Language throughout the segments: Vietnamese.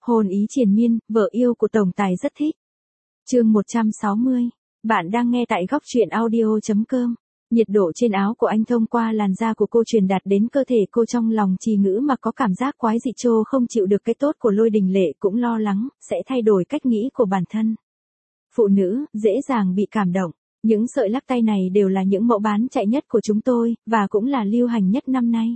Hôn ý triền miên, vợ yêu của tổng tài rất thích. Chương 160. Bạn đang nghe tại góc truyện audio.com. Nhiệt độ trên áo của anh thông qua làn da của cô truyền đạt đến cơ thể cô, trong lòng Trì Ngữ Mặc có cảm giác quái dị, trô không chịu được cái tốt của Lôi Đình Lệ, cũng lo lắng sẽ thay đổi cách nghĩ của bản thân. Phụ nữ dễ dàng bị cảm động. Những sợi lắc tay này đều là những mẫu bán chạy nhất của chúng tôi, và cũng là lưu hành nhất năm nay.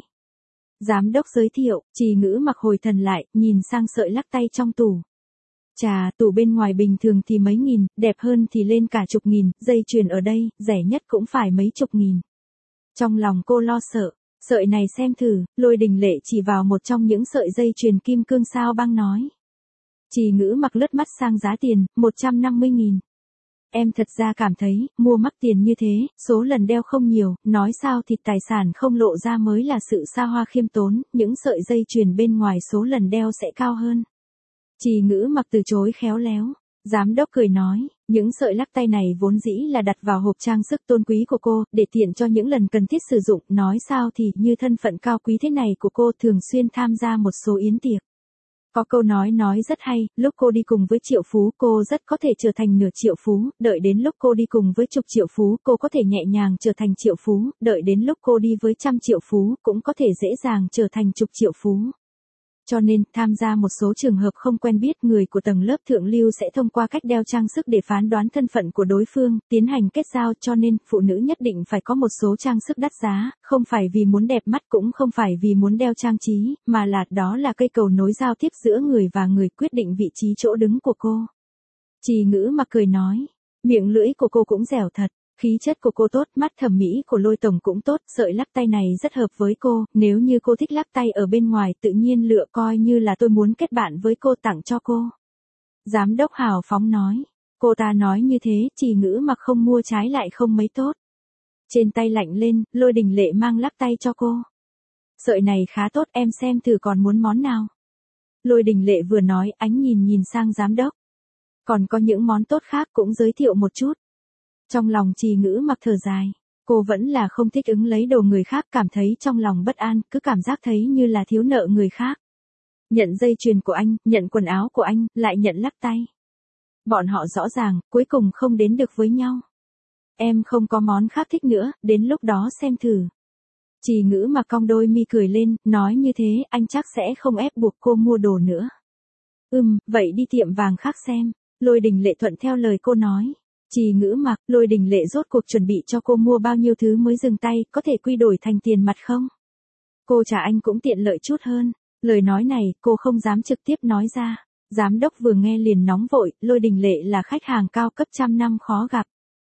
Giám đốc giới thiệu. Trì Ngữ Mặc hồi thần lại, nhìn sang sợi lắc tay trong tủ. Chà, tủ bên ngoài bình thường thì mấy nghìn, đẹp hơn thì lên cả chục nghìn, dây chuyền ở đây, rẻ nhất cũng phải mấy chục nghìn. Trong lòng cô lo sợ. Sợi này xem thử. Lôi Đình Lệ chỉ vào một trong những sợi dây chuyền kim cương sao băng nói. Trì Ngữ Mặc lướt mắt sang giá tiền, 150.000. Em thật ra cảm thấy, mua mắc tiền như thế, số lần đeo không nhiều, nói sao thì tài sản không lộ ra mới là sự xa hoa khiêm tốn, những sợi dây chuyền bên ngoài số lần đeo sẽ cao hơn. Trì Ngữ Mặc từ chối khéo léo. Giám đốc cười nói, những sợi lắc tay này vốn dĩ là đặt vào hộp trang sức tôn quý của cô, để tiện cho những lần cần thiết sử dụng, nói sao thì như thân phận cao quý thế này của cô thường xuyên tham gia một số yến tiệc. Có câu nói rất hay, lúc cô đi cùng với triệu phú cô rất có thể trở thành nửa triệu phú, đợi đến lúc cô đi cùng với chục triệu phú cô có thể nhẹ nhàng trở thành triệu phú, đợi đến lúc cô đi với trăm triệu phú cũng có thể dễ dàng trở thành chục triệu phú. Cho nên, tham gia một số trường hợp không quen biết, người của tầng lớp thượng lưu sẽ thông qua cách đeo trang sức để phán đoán thân phận của đối phương, tiến hành kết giao, cho nên, phụ nữ nhất định phải có một số trang sức đắt giá, không phải vì muốn đẹp mắt cũng không phải vì muốn đeo trang trí, mà là đó là cây cầu nối giao tiếp giữa người và người, quyết định vị trí chỗ đứng của cô. Trì Ngữ Mặc cười nói, miệng lưỡi của cô cũng dẻo thật. Khí chất của cô tốt, mắt thẩm mỹ của Lôi tổng cũng tốt, sợi lắc tay này rất hợp với cô, nếu như cô thích lắc tay ở bên ngoài tự nhiên lựa, coi như là tôi muốn kết bạn với cô, tặng cho cô. Giám đốc hào phóng nói. Cô ta nói như thế, Trì Ngữ Mặc không mua trái lại không mấy tốt. Trên tay lạnh lên, Lôi Đình Lệ mang lắc tay cho cô. Sợi này khá tốt, em xem thử còn muốn món nào. Lôi Đình Lệ vừa nói, ánh nhìn sang giám đốc. Còn có những món tốt khác cũng giới thiệu một chút. Trong lòng Trì Ngữ Mặc thở dài, cô vẫn là không thích ứng lấy đồ người khác, cảm thấy trong lòng bất an, cứ cảm giác thấy như là thiếu nợ người khác. Nhận dây chuyền của anh, nhận quần áo của anh, lại nhận lắc tay. Bọn họ rõ ràng, cuối cùng không đến được với nhau. Em không có món khác thích nữa, đến lúc đó xem thử. Trì Ngữ Mặc cong đôi mi cười lên, nói như thế, anh chắc sẽ không ép buộc cô mua đồ nữa. Vậy đi tiệm vàng khác xem. Lôi Đình Lệ thuận theo lời cô nói. Trì Ngữ Mặc, Lôi Đình Lệ rốt cuộc chuẩn bị cho cô mua bao nhiêu thứ mới dừng tay, có thể quy đổi thành tiền mặt không? Cô trả anh cũng tiện lợi chút hơn. Lời nói này, cô không dám trực tiếp nói ra. Giám đốc vừa nghe liền nóng vội, Lôi Đình Lệ là khách hàng cao cấp trăm năm khó gặp.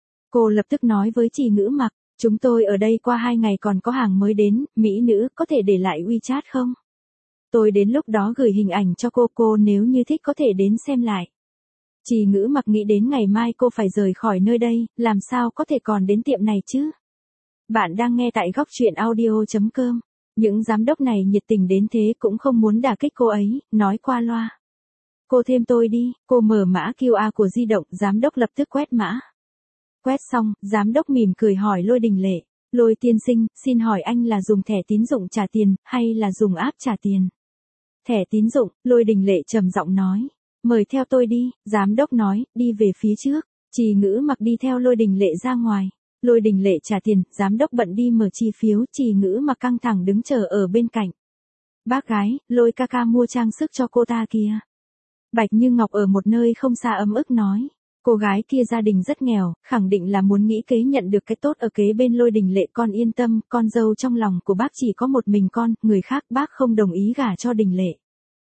Cô lập tức nói với Trì Ngữ Mặc, chúng tôi ở đây qua 2 ngày còn có hàng mới đến, mỹ nữ, có thể để lại WeChat không? Tôi đến lúc đó gửi hình ảnh cho cô nếu như thích có thể đến xem lại. Trì Ngữ Mặc nghĩ đến ngày mai cô phải rời khỏi nơi đây, làm sao có thể còn đến tiệm này chứ? Bạn đang nghe tại góc truyện audio.com. Những giám đốc này nhiệt tình đến thế cũng không muốn đả kích cô ấy, nói qua loa. Cô thêm tôi đi, cô mở mã QR của di động, giám đốc lập tức quét mã. Quét xong, giám đốc mỉm cười hỏi Lôi Đình Lệ, Lôi tiên sinh, xin hỏi anh là dùng thẻ tín dụng trả tiền, hay là dùng app trả tiền? Thẻ tín dụng, Lôi Đình Lệ trầm giọng nói. Mời theo tôi đi, giám đốc nói, đi về phía trước. Trì Ngữ Mặc đi theo Lôi Đình Lệ ra ngoài. Lôi Đình Lệ trả tiền, giám đốc bận đi mở chi phiếu, Trì Ngữ Mặc căng thẳng đứng chờ ở bên cạnh. Bác gái, Lôi ca ca mua trang sức cho cô ta kìa. Bạch Như Ngọc ở một nơi không xa ấm ức nói. Cô gái kia gia đình rất nghèo, khẳng định là muốn nghĩ kế nhận được cái tốt ở kế bên. Lôi Đình Lệ, con yên tâm, con dâu trong lòng của bác chỉ có một mình con, người khác bác không đồng ý gả cho Đình Lệ.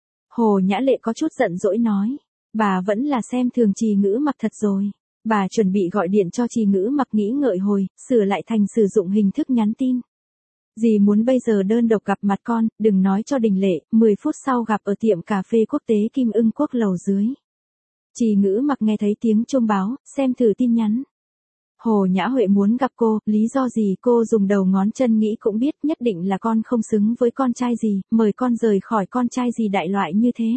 Hồ Nhã Lệ có chút giận dỗi nói, bà vẫn là xem thường Trì Ngữ Mặc thật rồi. Bà chuẩn bị gọi điện cho Trì Ngữ Mặc nghĩ ngợi hồi, sửa lại thành sử dụng hình thức nhắn tin. Dì muốn bây giờ đơn độc gặp mặt con, đừng nói cho Đình Lệ, 10 phút sau gặp ở tiệm cà phê quốc tế Kim Ưng Quốc lầu dưới. Trì Ngữ Mặc nghe thấy tiếng chuông báo, xem thử tin nhắn. Hồ Nhã Huệ muốn gặp cô, lý do gì cô dùng đầu ngón chân nghĩ cũng biết, nhất định là con không xứng với con trai gì, mời con rời khỏi con trai gì đại loại như thế.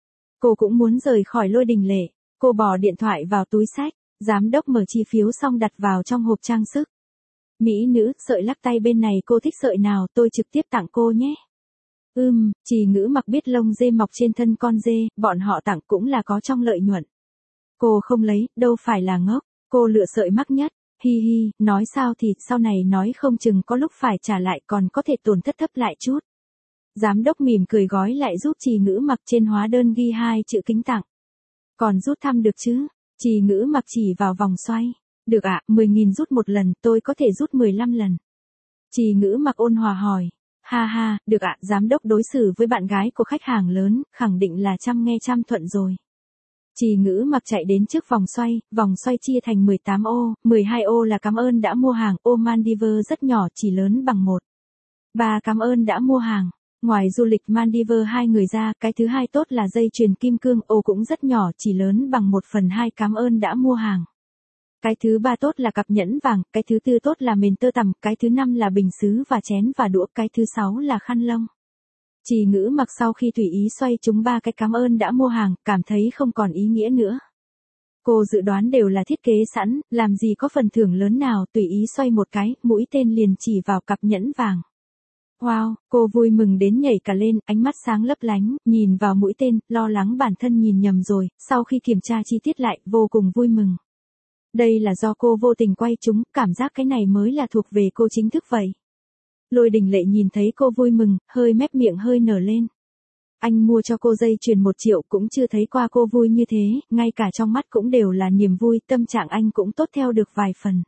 Cô cũng muốn rời khỏi Lôi Đình Lệ, cô bỏ điện thoại vào túi xách, giám đốc mở chi phiếu xong đặt vào trong hộp trang sức. Mỹ nữ, sợi lắc tay bên này cô thích sợi nào tôi trực tiếp tặng cô nhé. Trì Ngữ Mặc biết lông dê mọc trên thân con dê, bọn họ tặng cũng là có trong lợi nhuận. Cô không lấy, đâu phải là ngốc, cô lựa sợi mắc nhất, hi hi, nói sao thì sau này nói không chừng có lúc phải trả lại còn có thể tổn thất thấp lại chút. Giám đốc mỉm cười gói lại giúp Trì Ngữ Mặc, trên hóa đơn ghi 2 chữ kính tặng. Còn rút thăm được chứ? Trì Ngữ Mặc chỉ vào vòng xoay. Được ạ, 10.000 rút một lần, tôi có thể rút 15 lần. Trì Ngữ Mặc ôn hòa hỏi. Ha ha, được ạ, giám đốc đối xử với bạn gái của khách hàng lớn, khẳng định là trăm nghe trăm thuận rồi. Trì Ngữ Mặc chạy đến trước vòng xoay chia thành 18 ô, 12 ô là cảm ơn đã mua hàng, ô Maldives rất nhỏ chỉ lớn bằng 1. 3 cảm ơn đã mua hàng. Ngoài du lịch Maldives 2 người ra, cái thứ hai tốt là dây chuyền kim cương, ô cũng rất nhỏ chỉ lớn bằng 1/2 cảm ơn đã mua hàng. Cái thứ ba tốt là cặp nhẫn vàng, cái thứ tư tốt là mền tơ tằm, cái thứ năm là bình sứ và chén và đũa, cái thứ 6 là khăn lông. Trì Ngữ Mặc sau khi tùy ý xoay chúng 3 cái cảm ơn đã mua hàng, cảm thấy không còn ý nghĩa nữa. Cô dự đoán đều là thiết kế sẵn, làm gì có phần thưởng lớn nào, tùy ý xoay một cái, mũi tên liền chỉ vào cặp nhẫn vàng. Wow, cô vui mừng đến nhảy cả lên, ánh mắt sáng lấp lánh, nhìn vào mũi tên, lo lắng bản thân nhìn nhầm rồi, sau khi kiểm tra chi tiết lại, vô cùng vui mừng. Đây là do cô vô tình quay chúng, cảm giác cái này mới là thuộc về cô chính thức vậy. Lôi Đình Lệ nhìn thấy cô vui mừng, hơi mép miệng hơi nở lên. Anh mua cho cô dây chuyền 1 triệu cũng chưa thấy qua cô vui như thế, ngay cả trong mắt cũng đều là niềm vui, tâm trạng anh cũng tốt theo được vài phần.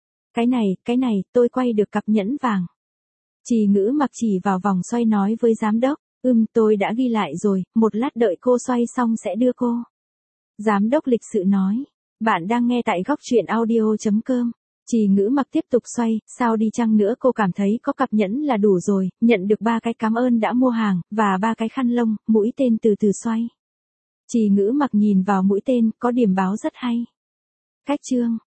Cái này, tôi quay được cặp nhẫn vàng. Trì Ngữ Mặc chỉ vào vòng xoay nói với giám đốc, tôi đã ghi lại rồi, một lát đợi cô xoay xong sẽ đưa cô. Giám đốc lịch sự nói, bạn đang nghe tại góc truyện audio.com. Trì Ngữ Mặc tiếp tục xoay, sao đi chăng nữa cô cảm thấy có cặp nhẫn là đủ rồi, nhận được 3 cái cảm ơn đã mua hàng, và 3 cái khăn lông, mũi tên từ từ xoay. Trì Ngữ Mặc nhìn vào mũi tên, có điểm báo rất hay. Cách chương